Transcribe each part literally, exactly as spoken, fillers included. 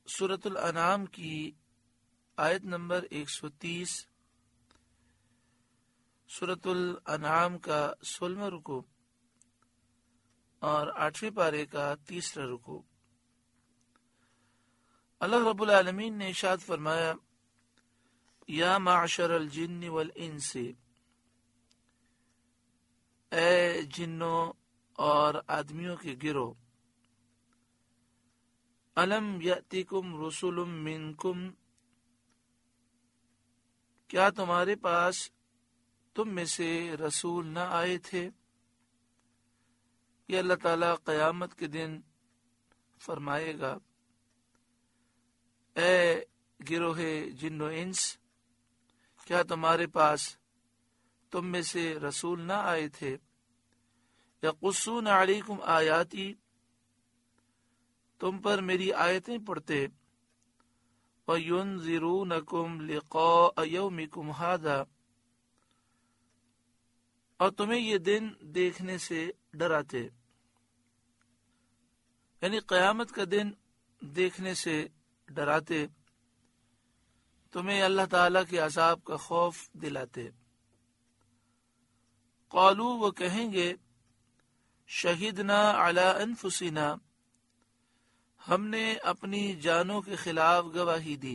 سورۃ الانعام کی آیت نمبر ایک سو تیس، سورۃ الانعام کا سولہواں رکوع اور آٹھویں پارے کا تیسرا رکوع۔ اللہ رب العالمین نے ارشاد فرمایا، یا معشر الجن والانس، اے جنوں اور آدمیوں کے گروہ، الم یأتکم رسل منکم، کیا تمہارے پاس تم میں سے رسول نہ آئے تھے؟ یہ اللہ تعالیٰ قیامت کے دن فرمائے گا، اے گروہ جن و انس، کیا تمہارے پاس تم میں سے رسول نہ آئے تھے؟ یقصون علیکم آیاتی، تم پر میری آیتیں پڑھتے، وَيُنذِرُونَكُمْ لِقَاءَ يَوْمِكُمْ هَذَا، اور تمہیں یہ دن دیکھنے سے ڈراتے، یعنی قیامت کا دن دیکھنے سے ڈراتے، تمہیں اللہ تعالیٰ کے عذاب کا خوف دلاتے۔ قالوا، وہ کہیں گے، شہدنا علی انفسنا، ہم نے اپنی جانوں کے خلاف گواہی دی۔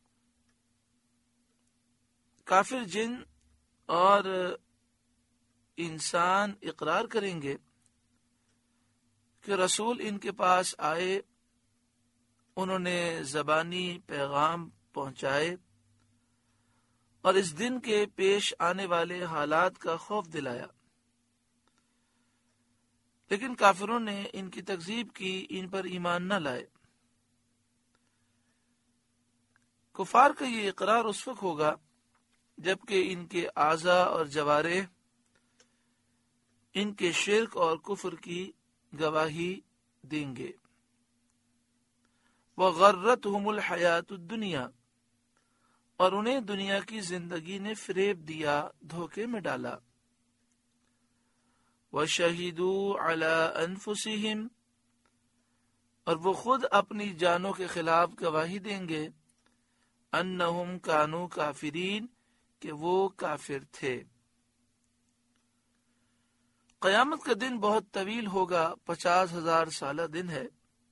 کافر جن اور انسان اقرار کریں گے کہ رسول ان کے پاس آئے، انہوں نے زبانی پیغام پہنچائے اور اس دن کے پیش آنے والے حالات کا خوف دلایا، لیکن کافروں نے ان کی تکذیب کی، ان پر ایمان نہ لائے۔ کفار کا یہ اقرار اس وقت ہوگا جبکہ ان کے اعضاء اور جوارح ان کے شرک اور کفر کی گواہی دیں گے۔ وَغَرَّتْهُمُ الْحَيَاةُ الدُّنْيَا، اور انہیں دنیا کی زندگی نے فریب دیا، دھوکے میں ڈالا۔ وَشَهِدُوا عَلَىٰ أَنفُسِهِمْ، اور وہ خود اپنی جانوں کے خلاف گواہی دیں گے، أَنَّهُمْ كَانُوا كَافِرِينَ، کہ وہ کافر تھے۔ قیامت کا دن بہت طویل ہوگا، پچاس ہزار سالہ دن ہے۔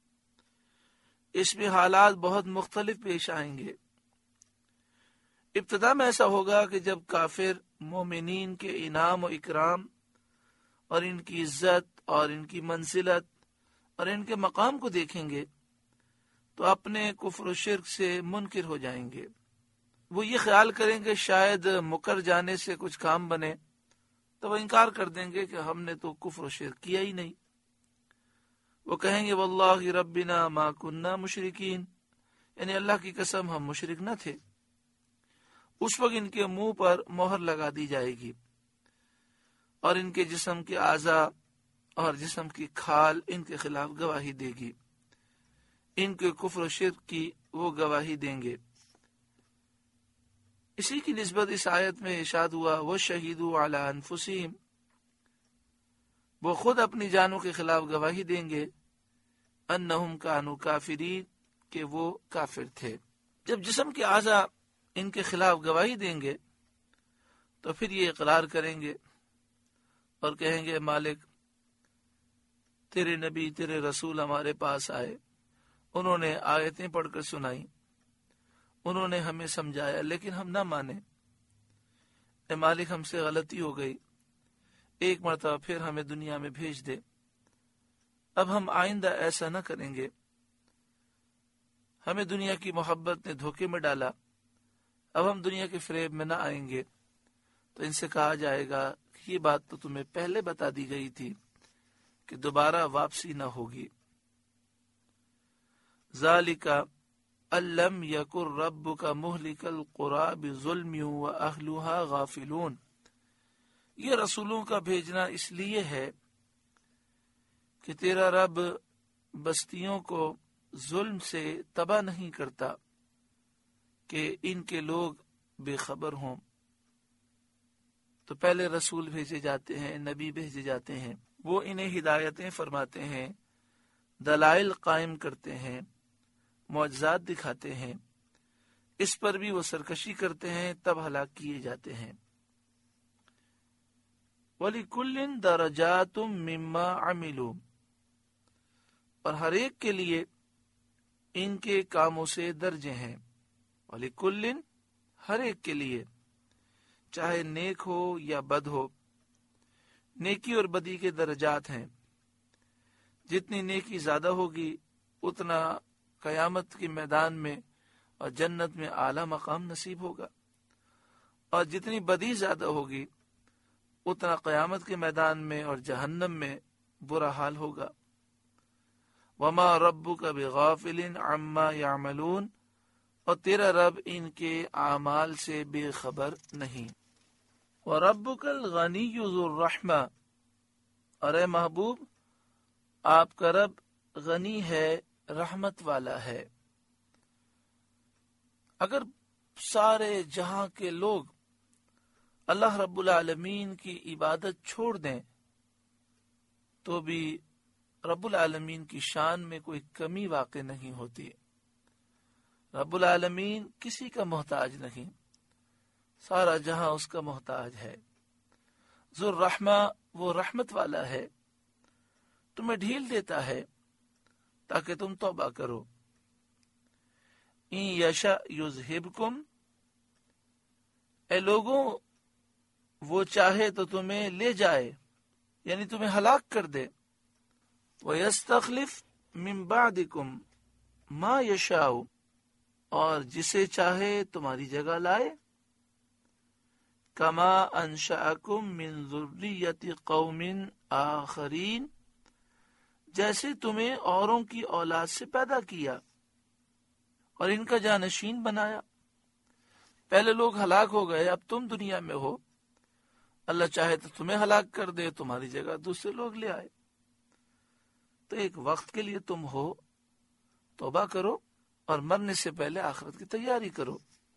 اس میں حالات بہت مختلف پیش آئیں گے۔ ابتدا میں ایسا ہوگا کہ جب کافر مومنین کے انعام و اکرام اور ان کی عزت اور ان کی منزلت اور ان کے مقام کو دیکھیں گے تو اپنے کفر و شرک سے منکر ہو جائیں گے۔ وہ یہ خیال کریں گے شاید مکر جانے سے کچھ کام بنے، تو وہ انکار کر دیں گے کہ ہم نے تو کفر و شرک کیا ہی نہیں۔ وہ کہیں گے واللہ ربنا ما کننا مشرکین، یعنی اللہ کی قسم ہم مشرک نہ تھے۔ اس وقت ان کے منہ پر مہر لگا دی جائے گی اور ان کے جسم کے اعضاء اور جسم کی کھال ان کے خلاف گواہی دے گی، ان کے کفر و شرک کی وہ گواہی دیں گے۔ اسی کی نسبت اس آیت میں ارشاد ہوا وَشَهِدُوا عَلَىٰ أَنفُسِهِمْ، وہ خود اپنی جانوں کے خلاف گواہی دیں گے، أَنَّهُمْ كَانُوا كَافِرِينَ، کہ وہ کافر تھے۔ جب جسم کے اعضاء ان کے خلاف گواہی دیں گے تو پھر یہ اقرار کریں گے اور کہیں گے مالک، تیرے نبی تیرے رسول ہمارے پاس آئے، انہوں نے آیتیں پڑھ کر سنائی، انہوں نے ہمیں سمجھایا، لیکن ہم نہ مانے۔ اے مالک، ہم سے غلطی ہو گئی، ایک مرتبہ پھر ہمیں دنیا میں بھیج دے، اب ہم آئندہ ایسا نہ کریں گے۔ ہمیں دنیا کی محبت نے دھوکے میں ڈالا، اب ہم دنیا کے فریب میں نہ آئیں گے۔ تو ان سے کہا جائے گا کہ یہ بات تو تمہیں پہلے بتا دی گئی تھی کہ دوبارہ واپسی نہ ہوگی۔ ذالک الم یکن ربک مہلک القری بظلم واہلها غافلون، یہ رسولوں کا بھیجنا اس لیے ہے کہ تیرا رب بستیوں کو ظلم سے تباہ نہیں کرتا کہ ان کے لوگ بے خبر ہوں۔ تو پہلے رسول بھیجے جاتے ہیں، نبی بھیجے جاتے ہیں، وہ انہیں ہدایتیں فرماتے ہیں، دلائل قائم کرتے ہیں، معجزات دکھاتے ہیں، اس پر بھی وہ سرکشی کرتے ہیں، تب ہلاک کیے جاتے ہیں۔ وَلِكُلٍّ دَرَجَاتٌ مِّمَّا عَمِلُوا، اور ہر ایک کے لیے ان کے کاموں سے درجے ہیں۔ وَلِكُلٍّ، ہر ایک کے لیے، چاہے نیک ہو یا بد ہو، نیکی اور بدی کے درجات ہیں۔ جتنی نیکی زیادہ ہوگی اتنا قیامت کے میدان میں اور جنت میں اعلیٰ مقام نصیب ہوگا، اور جتنی بدی زیادہ ہوگی اتنا قیامت کے میدان میں اور جہنم میں برا حال ہوگا۔ وما ربک بغافل عما یعملون، اور تیرا رب ان کے اعمال سے بے خبر نہیں۔ وَرَبُّكَ الْغَنِيُّ ذُو الرَّحْمَةِ، اور اے محبوب آپ کا رب غنی ہے، رحمت والا ہے۔ اگر سارے جہاں کے لوگ اللہ رب العالمین کی عبادت چھوڑ دیں تو بھی رب العالمین کی شان میں کوئی کمی واقع نہیں ہوتی۔ رب العالمین کسی کا محتاج نہیں، سارا جہاں اس کا محتاج ہے۔ ذو الرحمہ، وہ رحمت والا ہے، تمہیں ڈھیل دیتا ہے تاکہ تم توبہ کرو۔ ان یشاء یذہبکم، اے لوگوں وہ چاہے تو تمہیں لے جائے، یعنی تمہیں ہلاک کر دے۔ وَيَسْتَخْلِفْ مِن بَعْدِكُمْ مَا يَشَاءُ، اور جسے چاہے تمہاری جگہ لائے۔ کما انشأکم من ذریۃ قوم آخرین، جیسے تمہیں اوروں کی اولاد سے پیدا کیا اور ان کا جانشین بنایا۔ پہلے لوگ ہلاک ہو گئے، اب تم دنیا میں ہو، اللہ چاہے تو تمہیں ہلاک کر دے، تمہاری جگہ دوسرے لوگ لے آئے۔ تو ایک وقت کے لیے تم ہو، توبہ کرو اور مرنے سے پہلے آخرت کی تیاری کرو۔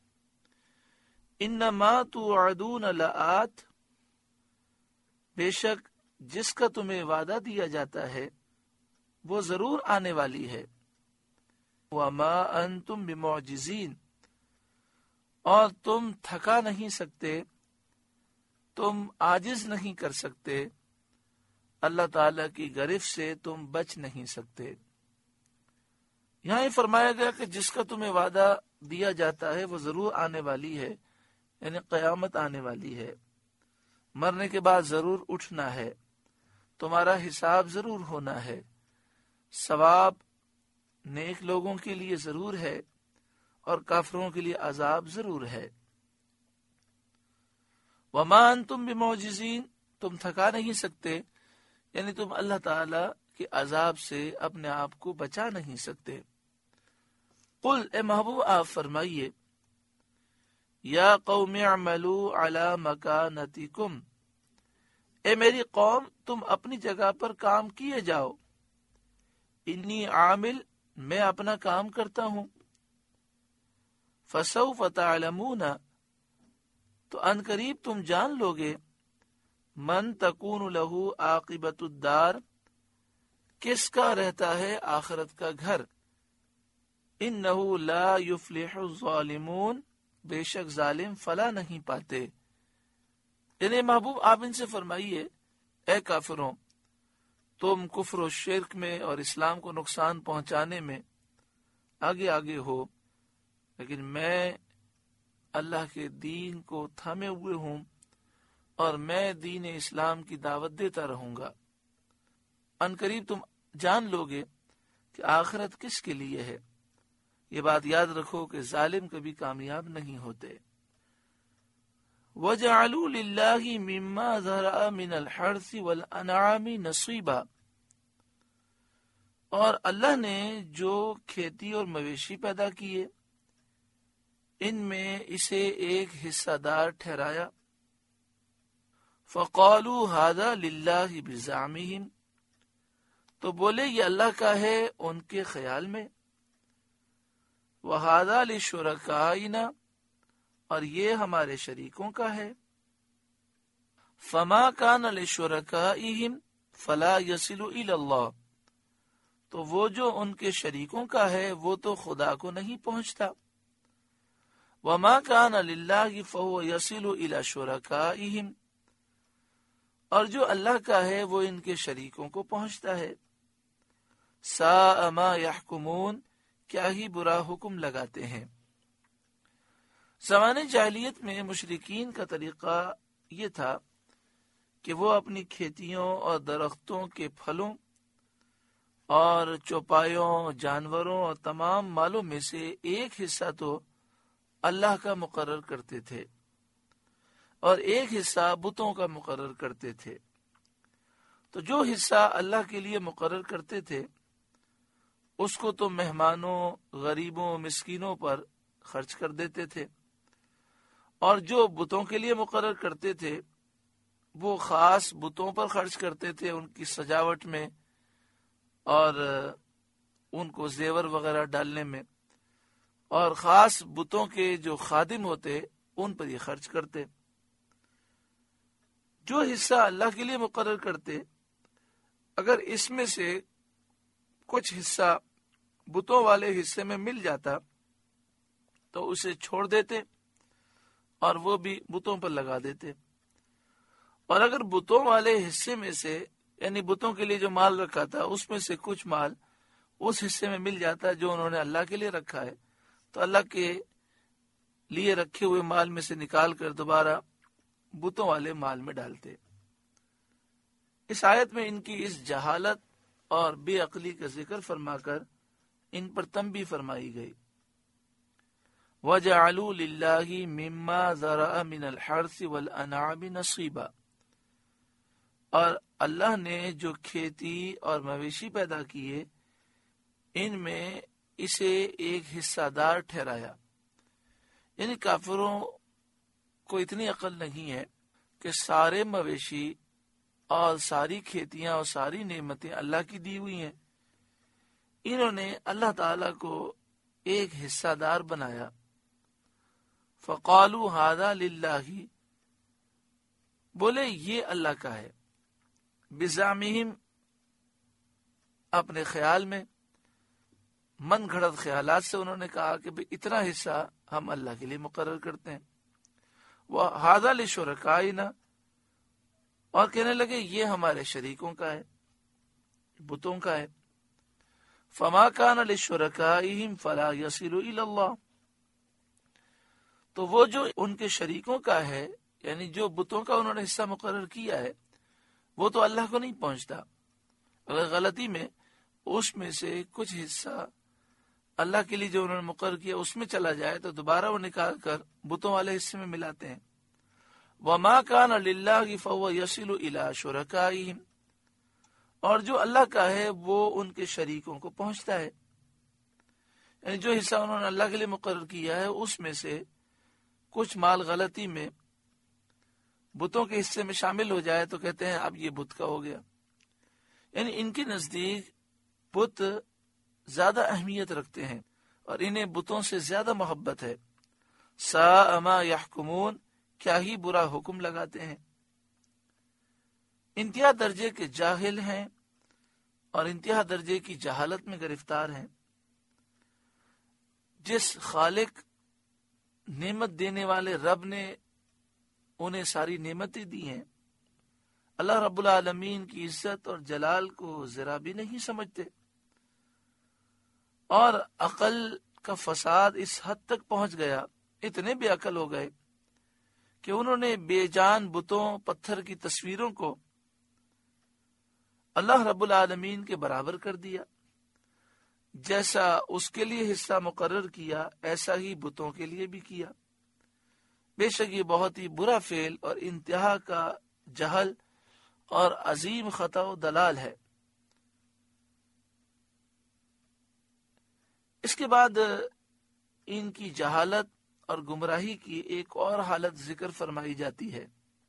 انما توعدون لآت، بے شک جس کا تمہیں وعدہ دیا جاتا ہے وہ ضرور آنے والی ہے۔ وما انتم بمعجزین، اور تم تھکا نہیں سکتے، تم عاجز نہیں کر سکتے، اللہ تعالی کی گرفت سے تم بچ نہیں سکتے۔ یہاں یہ فرمایا گیا کہ جس کا تمہیں وعدہ دیا جاتا ہے وہ ضرور آنے والی ہے، یعنی قیامت آنے والی ہے، مرنے کے بعد ضرور اٹھنا ہے، تمہارا حساب ضرور ہونا ہے، ثواب نیک لوگوں کے لیے ضرور ہے اور کافروں کے لیے عذاب ضرور ہے۔ وما انتم بمعجزین، تم تھکا نہیں سکتے، یعنی تم اللہ تعالی کے عذاب سے اپنے آپ کو بچا نہیں سکتے۔ قل، اے محبوب آپ فرمائیے، یا قوم اعملوا علی مکانتکم، اے میری قوم تم اپنی جگہ پر کام کیے جاؤ، انی عامل، میں اپنا کام کرتا ہوں، فسوف تعلمون، تو ان قریب تم جان لوگے، من تکون لہ عاقبۃ الدار، کس کا رہتا ہے آخرت کا گھر، انہ لا یفلح الظالمون، بے شک ظالم فلاح نہیں پاتے۔ یعنی محبوب آپ ان سے فرمائیے، اے کافروں، تم کفر و شرک میں اور اسلام کو نقصان پہنچانے میں آگے آگے ہو، لیکن میں اللہ کے دین کو تھامے ہوئے ہوں اور میں دین اسلام کی دعوت دیتا رہوں گا۔ ان قریب تم جان لوگے کہ آخرت کس کے لیے ہے۔ یہ بات یاد رکھو کہ ظالم کبھی کامیاب نہیں ہوتے۔ وَجَعَلُوا لِلَّهِ مِمَّا ذَرَأَ مِنَ الْحَرْثِ وَالْأَنْعَامِ نَصِيبًا، اور اللہ نے جو کھیتی اور مویشی پیدا کیے ان میں اسے ایک حصہ دار ٹھہرایا۔ فَقَالُوا هَذَا لِلَّهِ بِزَعْمِهِمْ، تو بولے یہ اللہ کا ہے ان کے خیال میں، وَهَذَا لِشُرَكَائِنَا، اور یہ ہمارے شریکوں کا ہے، فَمَا كَانَ لِشُرَكَائِهِمْ فَلَا يَصِلُ إِلَى اللَّهِ، تو وہ جو ان کے شریکوں کا ہے وہ تو خدا کو نہیں پہنچتا. وما کان للہ فہو یصل الی شرکائہم، اور جو اللہ کا ہے وہ ان کے شریکوں کو پہنچتا ہے. ساء ما یحکمون، کیا ہی برا حکم لگاتے ہیں. زمانے جاہلیت میں مشرکین کا طریقہ یہ تھا کہ وہ اپنی کھیتیوں اور درختوں کے پھلوں اور چوپایوں، جانوروں اور تمام مالوں میں سے ایک حصہ تو اللہ کا مقرر کرتے تھے اور ایک حصہ بتوں کا مقرر کرتے تھے. تو جو حصہ اللہ کے لیے مقرر کرتے تھے اس کو تو مہمانوں، غریبوں، مسکینوں پر خرچ کر دیتے تھے، اور جو بتوں کے لیے مقرر کرتے تھے وہ خاص بتوں پر خرچ کرتے تھے، ان کی سجاوٹ میں اور ان کو زیور وغیرہ ڈالنے میں، اور خاص بتوں کے جو خادم ہوتے ان پر یہ خرچ کرتے. جو حصہ اللہ کے لیے مقرر کرتے، اگر اس میں سے کچھ حصہ بتوں والے حصے میں مل جاتا تو اسے چھوڑ دیتے اور وہ بھی بتوں پر لگا دیتے. اور اگر بتوں والے حصے میں سے، یعنی بتوں کے لیے جو مال رکھا تھا اس میں سے کچھ مال اس حصے میں مل جاتا جو انہوں نے اللہ کے لیے رکھا ہے، تو اللہ کے لیے رکھے ہوئے مال میں سے نکال کر دوبارہ بتوں والے مال میں ڈالتے. اس آیت میں ان کی اس جہالت اور بے عقلی کا ذکر فرما کر ان پر تنبیہ فرمائی گئی. وَجَعَلُوا لِلَّهِ مِمَّا ذَرَأَ مِنَ الْحَرْثِ وَالْأَنْعَامِ نَصِيبًا، اور اللہ نے جو کھیتی اور مویشی پیدا کیے ان میں اسے ایک حصہ دار ٹھہرایا. یعنی کافروں کو اتنی عقل نہیں ہے کہ سارے مویشی اور ساری کھیتیاں اور ساری نعمتیں اللہ کی دی ہوئی ہیں، انہوں نے اللہ تعالی کو ایک حصہ دار بنایا. فقالوا ھذا للہ، بولے یہ اللہ کا ہے. بزعمہم، اپنے خیال میں، من گھڑت خیالات سے انہوں نے کہا کہ بھئی اتنا حصہ ہم اللہ کے لیے مقرر کرتے ہیں. وھذا لشرکائنا، اور کہنے لگے یہ ہمارے شریکوں کا ہے، بتوں کا ہے. فما کان لشرکائہم فلا یصل الی اللہ، تو وہ جو ان کے شریکوں کا ہے، یعنی جو بتوں کا انہوں نے حصہ مقرر کیا ہے، وہ تو اللہ کو نہیں پہنچتا. اگر غلطی میں اس میں سے کچھ حصہ اللہ کے لیے جو انہوں نے مقرر کیا اس میں چلا جائے تو دوبارہ وہ نکال کر بتوں والے حصے میں ملاتے ہیں. وما کان للہ فہو یصل الی شرکائہم، اور جو اللہ کا ہے وہ ان کے شریکوں کو پہنچتا ہے. یعنی جو حصہ انہوں نے اللہ کے لیے مقرر کیا ہے اس میں سے کچھ مال غلطی میں بتوں کے حصے میں شامل ہو جائے تو کہتے ہیں اب یہ بت کا ہو گیا. یعنی ان کے نزدیک بت زیادہ اہمیت رکھتے ہیں اور انہیں بتوں سے زیادہ محبت ہے. ساء ما یحکمون، کیا ہی برا حکم لگاتے ہیں. انتہا درجے کے جاہل ہیں اور انتہا درجے کی جہالت میں گرفتار ہیں. جس خالق نعمت دینے والے رب نے انہیں ساری نعمتیں دی ہیں، اللہ رب العالمین کی عزت اور جلال کو ذرا بھی نہیں سمجھتے، اور عقل کا فساد اس حد تک پہنچ گیا، اتنے بے عقل ہو گئے کہ انہوں نے بے جان بتوں، پتھر کی تصویروں کو اللہ رب العالمین کے برابر کر دیا. جیسا اس کے لیے حصہ مقرر کیا ایسا ہی بتوں کے لیے بھی کیا. بے شک یہ بہت ہی برا فعل اور انتہا کا جہل اور عظیم خطا و دلال ہے. اس کے بعد ان کی جہالت اور گمراہی کی ایک اور حالت ذکر فرمائی جاتی ہے.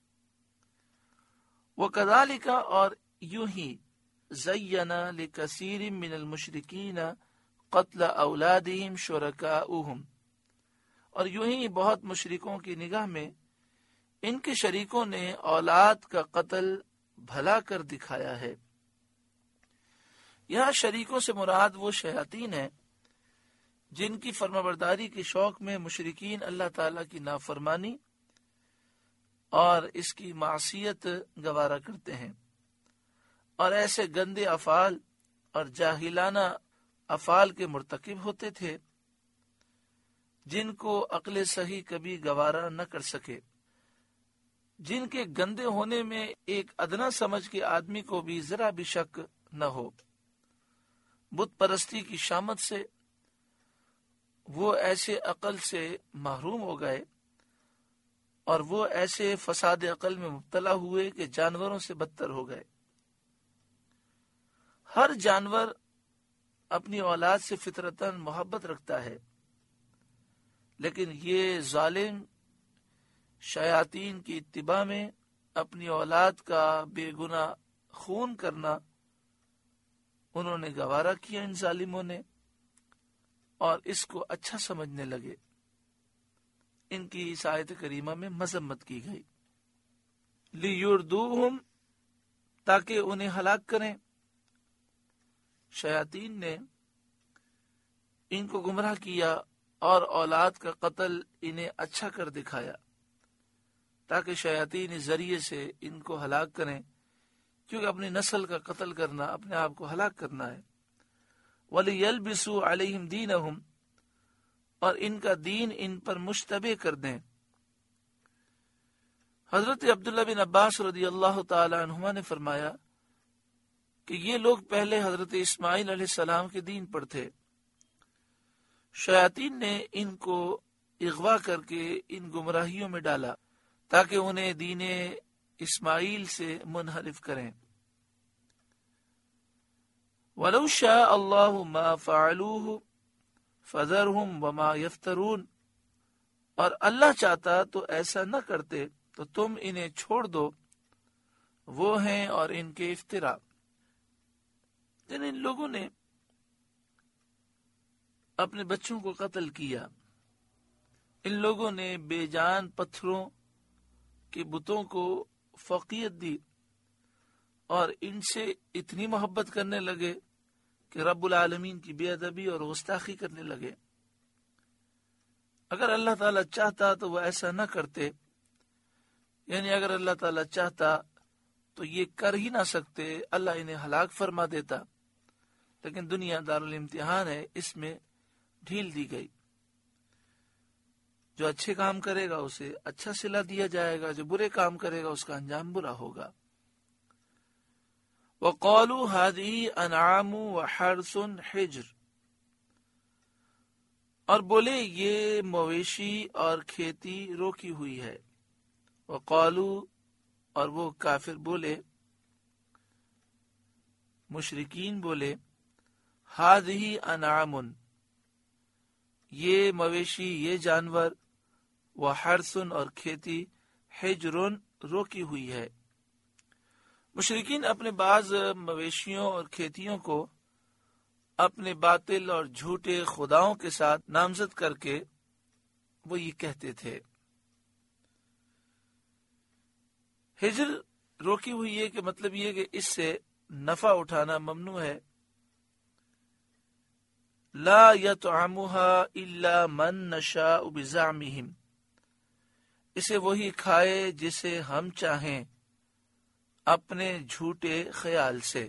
وَكَذَلِكَ، اور یوں ہی، زَيَّنَ لِكَثِيرٍ مِّنَ الْمُشْرِكِينَ قَتْلَ أَوْلَادِهِمْ شُرَكَاؤُهُمْ، اور یوں ہی بہت مشرکوں کی نگاہ میں ان کے شریکوں نے اولاد کا قتل بھلا کر دکھایا ہے. یہاں شریکوں سے مراد وہ شیاطین ہیں جن کی فرمانبرداری کے شوق میں مشرکین اللہ تعالیٰ کی نافرمانی اور اس کی معصیت گوارا کرتے ہیں، اور ایسے گندے افعال اور جاہلانہ افعال کے مرتکب ہوتے تھے جن کو عقل صحیح کبھی گوارا نہ کر سکے، جن کے گندے ہونے میں ایک ادنا سمجھ کے آدمی کو بھی ذرا بھی شک نہ ہو۔ بت پرستی کی شامت سے وہ ایسے عقل سے محروم ہو گئے اور وہ ایسے فساد عقل میں مبتلا ہوئے کہ جانوروں سے بدتر ہو گئے۔ ہر جانور اپنی اولاد سے فطرتاً محبت رکھتا ہے، لیکن یہ ظالم شیاطین کی اتباع میں اپنی اولاد کا بے گناہ خون کرنا انہوں نے گوارا کیا ان ظالموں نے، اور اس کو اچھا سمجھنے لگے۔ ان کی اس آیت کریمہ میں مذمت کی گئی، لیردوہم، تاکہ انہیں ہلاک کریں۔ شیاطین نے ان کو گمراہ کیا اور اولاد کا قتل انہیں اچھا کر دکھایا تاکہ شیاطین اس ذریعے سے ان کو ہلاک کریں، کیونکہ اپنی نسل کا قتل کرنا اپنے آپ کو ہلاک کرنا ہے۔ وَلِيَلْبِسُوا عَلَيْهِمْ دِينَهُمْ، اور ان کا دین ان پر مشتبہ کر دیں۔ حضرت عبداللہ بن عباس رضی اللہ تعالی عنہما نے فرمایا کہ یہ لوگ پہلے حضرت اسماعیل علیہ السلام کے دین پر تھے، شیاطین نے ان کو اغوا کر کے ان گمراہیوں میں ڈالا تاکہ انہیں دین اسماعیل سے منحرف کریں۔ وَلَوْ شَاءَ اللَّهُ مَا فَعَلُوهُ فَذَرْهُمْ وَمَا يَفْتَرُونَ، اور اللہ چاہتا تو ایسا نہ کرتے، تو تم انہیں چھوڑ دو، وہ ہیں اور ان کے افترا۔ ان لوگوں نے اپنے بچوں کو قتل کیا، ان لوگوں نے بے جان پتھروں کے بتوں کو فوقیت دی اور ان سے اتنی محبت کرنے لگے کہ رب العالمین کی بے ادبی اور گستاخی کرنے لگے۔ اگر اللہ تعالیٰ چاہتا تو وہ ایسا نہ کرتے، یعنی اگر اللہ تعالیٰ چاہتا تو یہ کر ہی نہ سکتے، اللہ انہیں ہلاک فرما دیتا، لیکن دنیا دارالامتحان ہے، اس میں ڈھیل دی گئی۔ جو اچھے کام کرے گا اسے اچھا صلہ دیا جائے گا، جو برے کام کرے گا اس کا انجام برا ہوگا۔ وَقَالُوا هَذِهِ أَنْعَامٌ وَحَرْثٌ حِجْرٌ، اور بولے یہ مویشی اور کھیتی روکی ہوئی ہے۔ وَقَالُوا، اور وہ کافر بولے، مشرکین بولے، هَذِهِ أَنْعَامٌ، یہ مویشی، یہ جانور، وَحَرْثٌ، اور کھیتی، حِجْرٌ، روکی ہوئی ہے۔ مشرکین اپنے بعض مویشیوں اور کھیتیوں کو اپنے باطل اور جھوٹے خداؤں کے ساتھ نامزد کر کے وہ یہ کہتے تھے۔ ہجر روکی ہوئی ہے کہ مطلب یہ کہ اس سے نفع اٹھانا ممنوع ہے۔ لا يطعمها الا من نشاء بزعمهم، اسے وہی کھائے جسے ہم چاہیں اپنے جھوٹے خیال سے،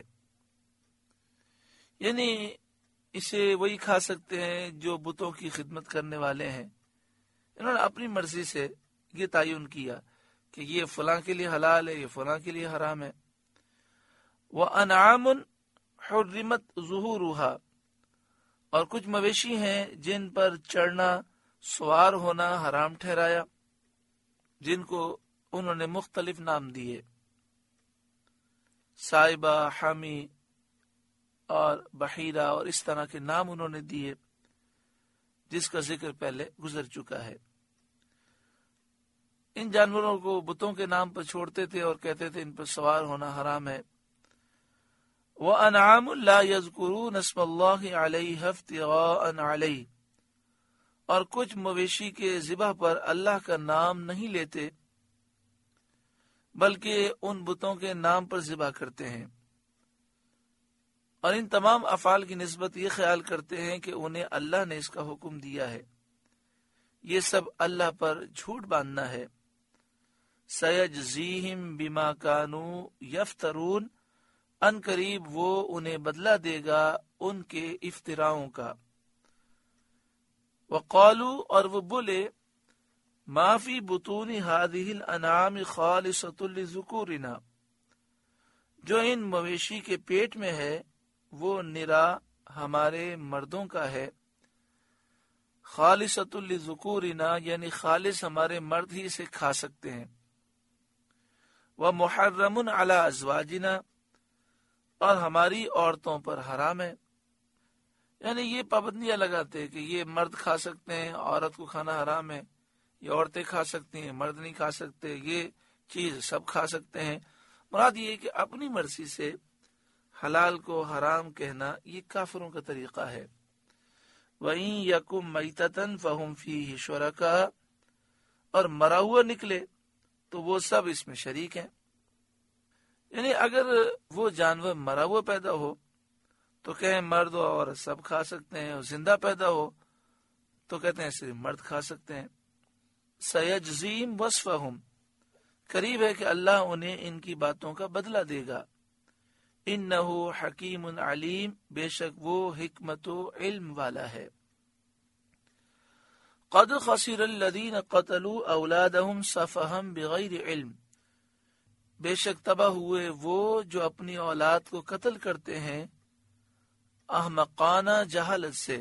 یعنی اسے وہی کھا سکتے ہیں جو بتوں کی خدمت کرنے والے ہیں۔ انہوں نے اپنی مرضی سے یہ تعین کیا کہ یہ فلاں کے لیے حلال ہے، یہ فلاں کے لیے حرام ہے۔ وَأَنْعَامٌ حُرِّمَتْ ظُهُورُهَا، اور کچھ مویشی ہیں جن پر چڑھنا، سوار ہونا حرام ٹھہرایا، جن کو انہوں نے مختلف نام دیے، سائبہ، حامی اور بحیرہ، اور اس طرح کے نام انہوں نے دیے جس کا ذکر پہلے گزر چکا ہے۔ ان جانوروں کو بتوں کے نام پر چھوڑتے تھے اور کہتے تھے ان پر سوار ہونا حرام ہے۔ وَأَنْعَامٌ لَا يَذْكُرُونَ اسْمَ اللَّهِ عَلَيْهَا افْتِغَاءً عَلَيْهِ، اور کچھ مویشی کے ذبح پر اللہ کا نام نہیں لیتے بلکہ ان بتوں کے نام پر ذبح کرتے ہیں، اور ان تمام افعال کی نسبت یہ خیال کرتے ہیں کہ انہیں اللہ نے اس کا حکم دیا ہے. یہ سب اللہ پر جھوٹ باندھنا ہے. سَيَجْزِيهِمْ بِمَا كَانُوا يَفْتَرُونَ، ان قریب وہ انہیں بدلہ دے گا ان کے افتراؤں کا. وَقَالُوا، اور وہ بولے، مَا فِي بُطُونِ هَذِهِ الْأَنْعَامِ خَالِصَةٌ لِذُكُورِنَا، جو ان مویشی کے پیٹ میں ہے وہ نرا ہمارے مردوں کا ہے. خالصۃ لذکورنا یعنی خالص ہمارے مرد ہی اسے کھا سکتے ہیں. ومحرم علی ازواجنا، اور ہماری عورتوں پر حرام ہے. یعنی یہ پابندیاں لگاتے ہیں کہ یہ مرد کھا سکتے ہیں، عورت کو کھانا حرام ہے. یہ عورتیں کھا سکتی ہیں، مرد نہیں کھا سکتے. یہ چیز سب کھا سکتے ہیں. مراد یہ ہے کہ اپنی مرضی سے حلال کو حرام کہنا یہ کافروں کا طریقہ ہے. وَإِن يَكُن مَيْتَةً فَهُمْ فِيهِ شُرَكَاء، اور مرا ہوا نکلے تو وہ سب اس میں شریک ہیں. یعنی اگر وہ جانور مرا ہوا پیدا ہو تو کہیں مرد و عورت سب کھا سکتے ہیں، اور زندہ پیدا ہو تو کہتے ہیں صرف مرد کھا سکتے ہیں. سَيَجْزِيهِمْ وَصْفَهُمْ، قریب ہے کہ اللہ انہیں ان کی باتوں کا بدلہ دے گا. انہو حکیم علیم، بے شک وہ حکمت و علم والا ہے. قد خسر الذین قتلوا اولادہم سفہا بغیر علم، بے شک تباہ ہوئے وہ جو اپنی اولاد کو قتل کرتے ہیں احمقانہ جہالت سے.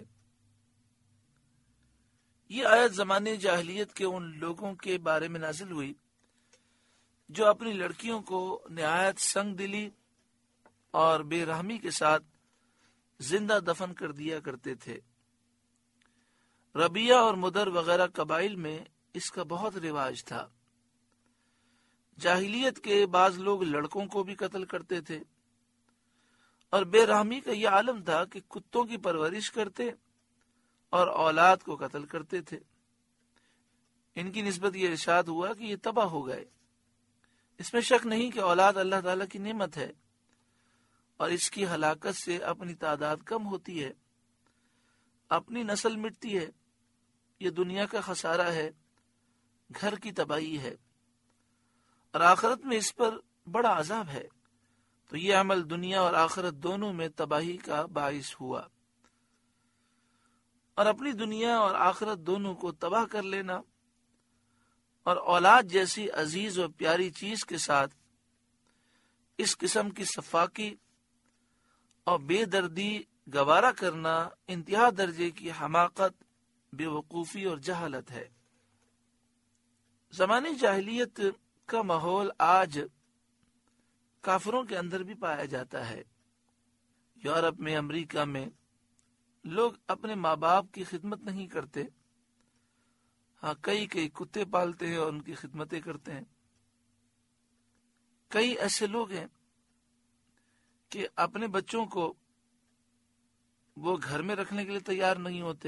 یہ آیت زمانے جاہلیت کے ان لوگوں کے بارے میں نازل ہوئی جو اپنی لڑکیوں کو نہایت سنگ دلی اور بے رحمی کے ساتھ زندہ دفن کر دیا کرتے تھے. ربیہ اور مدر وغیرہ قبائل میں اس کا بہت رواج تھا. جاہلیت کے بعض لوگ لڑکوں کو بھی قتل کرتے تھے، اور بے رحمی کا یہ عالم تھا کہ کتوں کی پرورش کرتے اور اولاد کو قتل کرتے تھے. ان کی نسبت یہ ارشاد ہوا کہ یہ تباہ ہو گئے. اس میں شک نہیں کہ اولاد اللہ تعالیٰ کی نعمت ہے، اور اس کی ہلاکت سے اپنی تعداد کم ہوتی ہے، اپنی نسل مٹتی ہے. یہ دنیا کا خسارہ ہے، گھر کی تباہی ہے، اور آخرت میں اس پر بڑا عذاب ہے. تو یہ عمل دنیا اور آخرت دونوں میں تباہی کا باعث ہوا، اور اپنی دنیا اور آخرت دونوں کو تباہ کر لینا اور اولاد جیسی عزیز و پیاری چیز کے ساتھ اس قسم کی سفاکی اور بے دردی گوارا کرنا انتہا درجے کی حماقت، بے وقوفی اور جہالت ہے. زمانے جاہلیت کا ماحول آج کافروں کے اندر بھی پایا جاتا ہے. یورپ میں، امریکہ میں لوگ اپنے ماں باپ کی خدمت نہیں کرتے. ہاں، کئی کئی کتے پالتے ہیں اور ان کی خدمتیں کرتے ہیں. کئی ایسے لوگ ہیں کہ اپنے بچوں کو وہ گھر میں رکھنے کے لیے تیار نہیں ہوتے،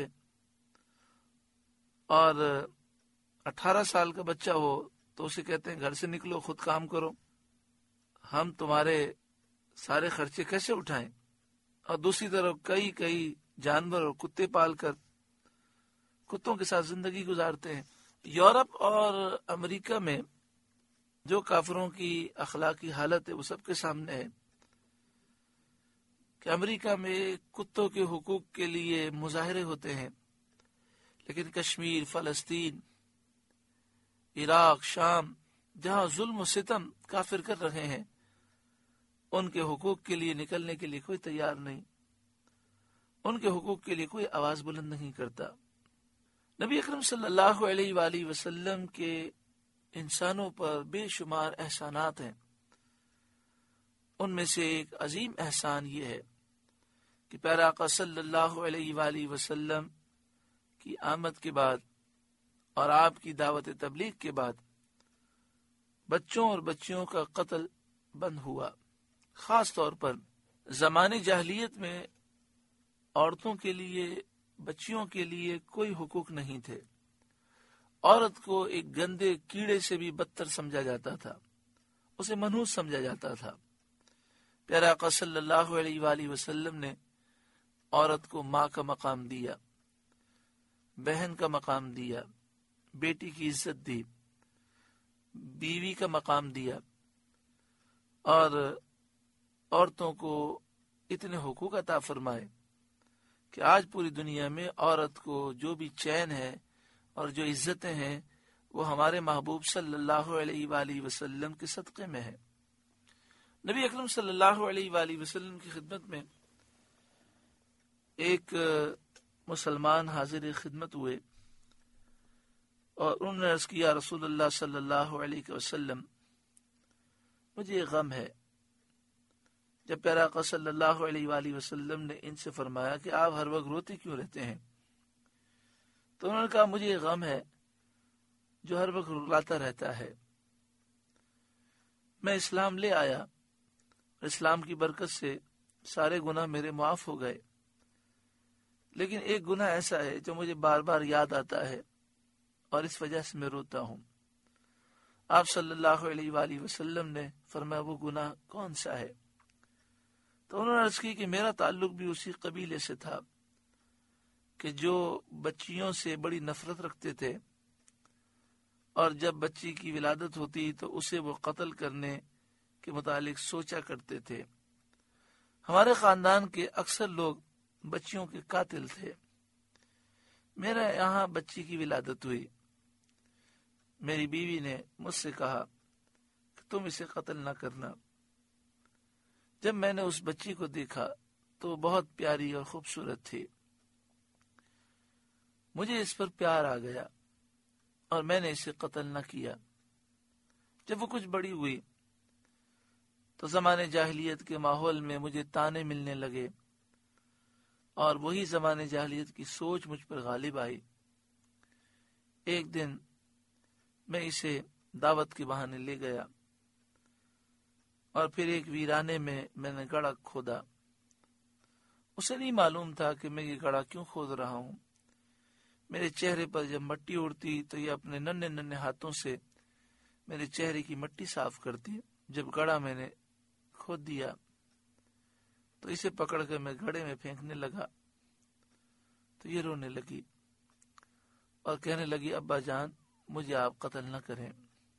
اور اٹھارہ سال کا بچہ ہو تو اسے کہتے ہیں گھر سے نکلو، خود کام کرو، ہم تمہارے سارے خرچے کیسے اٹھائیں. اور دوسری طرف کئی کئی جانور اور کتے پال کر کتوں کے ساتھ زندگی گزارتے ہیں. یورپ اور امریکہ میں جو کافروں کی اخلاقی حالت ہے وہ سب کے سامنے ہے کہ امریکہ میں کتوں کے حقوق کے لیے مظاہرے ہوتے ہیں، لیکن کشمیر، فلسطین، عراق، شام، جہاں ظلم و ستم کافر کر رہے ہیں، ان کے حقوق کے لیے نکلنے کے لیے کوئی تیار نہیں، ان کے حقوق کے لیے کوئی آواز بلند نہیں کرتا. نبی اکرم صلی اللہ علیہ وآلہ وسلم کے انسانوں پر بے شمار احسانات ہیں. ان میں سے ایک عظیم احسان یہ ہے کہ پیارے آقا صلی اللہ علیہ وآلہ وسلم کی آمد کے بعد اور آپ کی دعوت تبلیغ کے بعد بچوں اور بچیوں کا قتل بند ہوا. خاص طور پر زمانے جاہلیت میں عورتوں کے لیے، بچیوں کے لیے کوئی حقوق نہیں تھے. عورت کو ایک گندے کیڑے سے بھی بدتر سمجھا جاتا تھا، اسے منحوس سمجھا جاتا تھا. پیارے آقا صلی اللہ علیہ وآلہ وسلم نے عورت کو ماں کا مقام دیا، بہن کا مقام دیا، بیٹی کی عزت دی، بیوی کا مقام دیا، اور عورتوں کو اتنے حقوق عطا فرمائے کہ آج پوری دنیا میں عورت کو جو بھی چین ہے اور جو عزتیں ہیں وہ ہمارے محبوب صلی اللہ علیہ وآلہ وسلم کے صدقے میں ہے۔ نبی اکرم صلی اللہ علیہ وآلہ وسلم کی خدمت میں ایک مسلمان حاضر خدمت ہوئے اور انہوں نے عرض کیا، رسول اللہ صلی اللہ علیہ وسلم مجھے غم ہے۔ جب پیارے آقا صلی اللہ علیہ وآلہ وسلم نے ان سے فرمایا کہ آپ ہر وقت روتے کیوں رہتے ہیں، تو انہوں نے کہا مجھے غم ہے جو ہر وقت رلاتا رہتا ہے۔ میں اسلام لے آیا، اسلام کی برکت سے سارے گناہ میرے معاف ہو گئے، لیکن ایک گناہ ایسا ہے جو مجھے بار بار یاد آتا ہے اور اس وجہ سے میں روتا ہوں۔ آپ صلی اللہ علیہ وآلہ وسلم نے فرمایا وہ گناہ کون سا ہے؟ تو انہوں نے عرض کی کہ میرا تعلق بھی اسی قبیلے سے تھا کہ جو بچیوں سے بڑی نفرت رکھتے تھے، اور جب بچی کی ولادت ہوتی تو اسے وہ قتل کرنے کے متعلق سوچا کرتے تھے۔ ہمارے خاندان کے اکثر لوگ بچیوں کے قاتل تھے۔ میرے یہاں بچی کی ولادت ہوئی، میری بیوی نے مجھ سے کہا کہ تم اسے قتل نہ کرنا۔ جب میں نے اس بچی کو دیکھا تو بہت پیاری اور خوبصورت تھی، مجھے اس پر پیار آ گیا اور میں نے اسے قتل نہ کیا۔ جب وہ کچھ بڑی ہوئی تو زمانے جاہلیت کے ماحول میں مجھے تانے ملنے لگے، اور وہی زمانے جاہلیت کی سوچ مجھ پر غالب آئی۔ ایک دن میں اسے دعوت کے بہانے لے گیا اور پھر ایک ویرانے میں میں نے گڑھا کھودا۔ اسے نہیں معلوم تھا کہ میں یہ گڑھا کیوں کھود رہا ہوں۔ میرے چہرے پر جب مٹی اڑتی تو یہ اپنے ننھے ننھے ہاتھوں سے میرے چہرے کی مٹی صاف کرتی۔ جب گڑھا میں نے کھود دیا تو اسے پکڑ کر میں گڑھے میں پھینکنے لگا تو یہ رونے لگی اور کہنے لگی ابا جان مجھے آپ قتل نہ کریں۔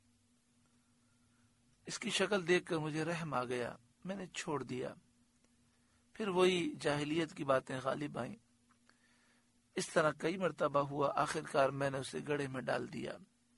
اس کی شکل دیکھ کر مجھے رحم آ گیا، میں نے چھوڑ دیا۔ پھر وہی جاہلیت کی باتیں غالب آئیں۔ اس طرح کئی مرتبہ ہوا، آخر کار میں نے اسے گڑھے میں ڈال دیا۔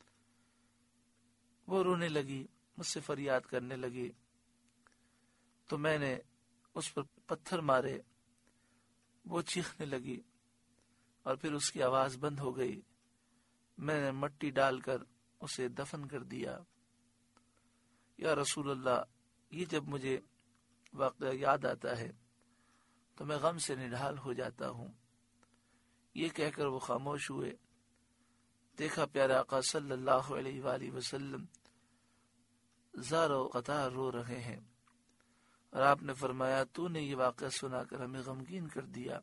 وہ رونے لگی، مجھ سے فریاد کرنے لگی تو میں نے اس پر پتھر مارے، وہ چیخنے لگی اور پھر اس کی آواز بند ہو گئی۔ میں نے مٹی ڈال کر اسے دفن کر دیا۔ یا رسول اللہ، یہ جب مجھے واقعہ یاد آتا ہے تو میں غم سے نڈھال ہو جاتا ہوں۔ یہ کہہ کر وہ خاموش ہوئے۔ دیکھا پیارے آقا صلی اللہ علیہ وآلہ وسلم زار و قطار رو رہے ہیں، اور آپ نے فرمایا تو نے یہ واقعہ سنا کر ہمیں غمگین کر دیا۔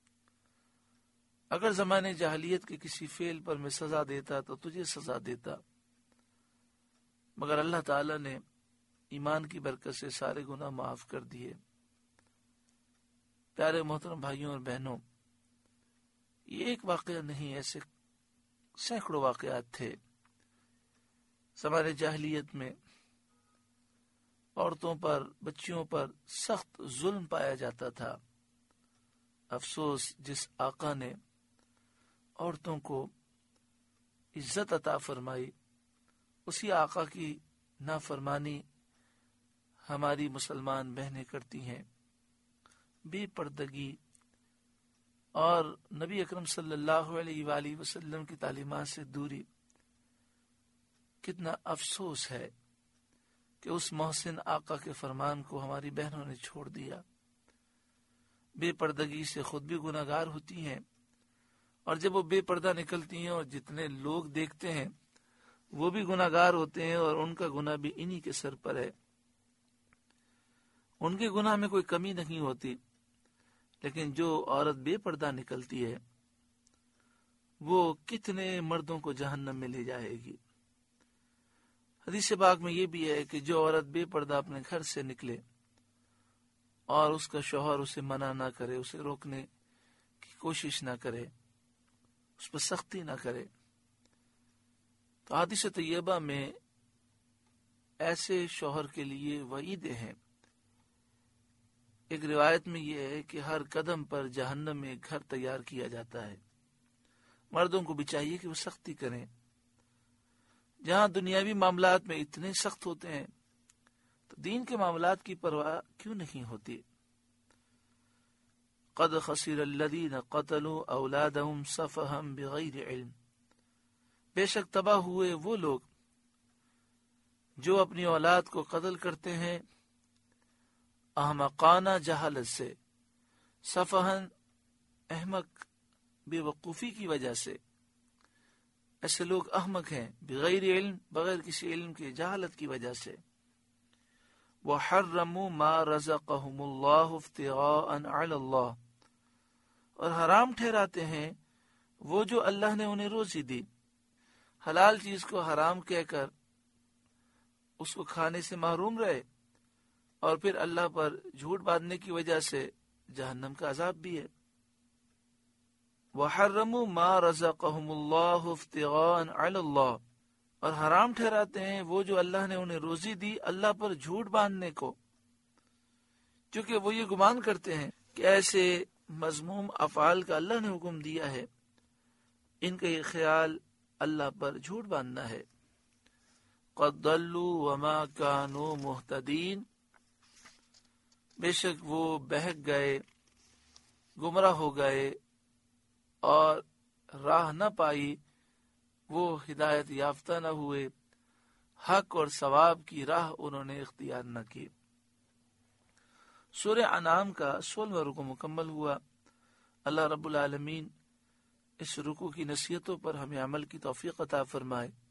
اگر زمانے جاہلیت کے کسی فعل پر میں سزا دیتا تو تجھے سزا دیتا، مگر اللہ تعالی نے ایمان کی برکت سے سارے گناہ معاف کر دیے۔ پیارے محترم بھائیوں اور بہنوں، یہ ایک واقعہ نہیں، ایسے سینکڑوں واقعات تھے۔ زمانے جاہلیت میں عورتوں پر، بچیوں پر سخت ظلم پایا جاتا تھا۔ افسوس جس آقا نے عورتوں کو عزت عطا فرمائی، اسی آقا کی نافرمانی ہماری مسلمان بہنیں کرتی ہیں۔ بے پردگی اور نبی اکرم صلی اللہ علیہ وآلہ وسلم کی تعلیمات سے دوری، کتنا افسوس ہے کہ اس محسن آقا کے فرمان کو ہماری بہنوں نے چھوڑ دیا۔ بے پردگی سے خود بھی گناہگار ہوتی ہیں، اور جب وہ بے پردہ نکلتی ہیں اور جتنے لوگ دیکھتے ہیں وہ بھی گناہگار ہوتے ہیں، اور ان کا گناہ بھی انہی کے سر پر ہے۔ ان کے گناہ میں کوئی کمی نہیں ہوتی، لیکن جو عورت بے پردہ نکلتی ہے وہ کتنے مردوں کو جہنم میں لے جائے گی۔ حدیث پاک میں یہ بھی ہے کہ جو عورت بے پردہ اپنے گھر سے نکلے اور اس کا شوہر اسے منع نہ کرے، اسے روکنے کی کوشش نہ کرے، اس پر سختی نہ کرے۔ تو حدیث طیبہ میں ایسے شوہر کے لیے وعیدیں ہیں۔ ایک روایت میں یہ ہے کہ ہر قدم پر جہنم میں ایک گھر تیار کیا جاتا ہے۔ مردوں کو بھی چاہیے کہ وہ سختی کریں۔ جہاں دنیاوی معاملات میں اتنے سخت ہوتے ہیں تو دین کے معاملات کی پرواہ کیوں نہیں ہوتی؟ قد خسر الذین قتلوا اولادهم سفہا بغیر علم، بے شک تباہ ہوئے وہ لوگ جو اپنی اولاد کو قتل کرتے ہیں احمقانہ جہالت سے، سفہن احمق بے وقوفی کی وجہ سے۔ ایسے لوگ احمق ہیں، بغیر علم، بغیر کسی علم کے، جہالت کی وجہ سے۔ وَحَرَّمُوا مَا رَزَقَهُمُ اللَّهُ افْتِغَاءً عَلَى اللَّهِ، اور حرام ٹھہراتے ہیں وہ جو اللہ نے انہیں روزی دی۔ حلال چیز کو حرام کہہ کر اس کو کھانے سے محروم رہے، اور پھر اللہ پر جھوٹ باندھنے کی وجہ سے جہنم کا عذاب بھی ہے۔ وَحَرَّمُوا مَا رَزَقَهُمُ اللَّهُ افْتِغَاءً عَلَى اللَّهِ، اور حرام ٹھہراتے ہیں وہ جو اللہ نے انہیں روزی دی اللہ پر جھوٹ باندھنے کو، چونکہ وہ یہ گمان کرتے ہیں کہ ایسے مذموم افعال کا اللہ نے حکم دیا ہے، ان کا یہ خیال اللہ پر جھوٹ باندھنا ہے۔ قَدْ ضَلُّوا وَمَا كَانُوا مُهْتَدِينَ، بے شک وہ بہک گئے، گمراہ ہو گئے اور راہ نہ پائی، وہ ہدایت یافتہ نہ ہوئے، حق اور ثواب کی راہ انہوں نے اختیار نہ کی۔ سورہ انعام کا سولہواں رکوع مکمل ہوا۔ اللہ رب العالمین اس رکوع کی نصیحتوں پر ہمیں عمل کی توفیق عطا فرمائے۔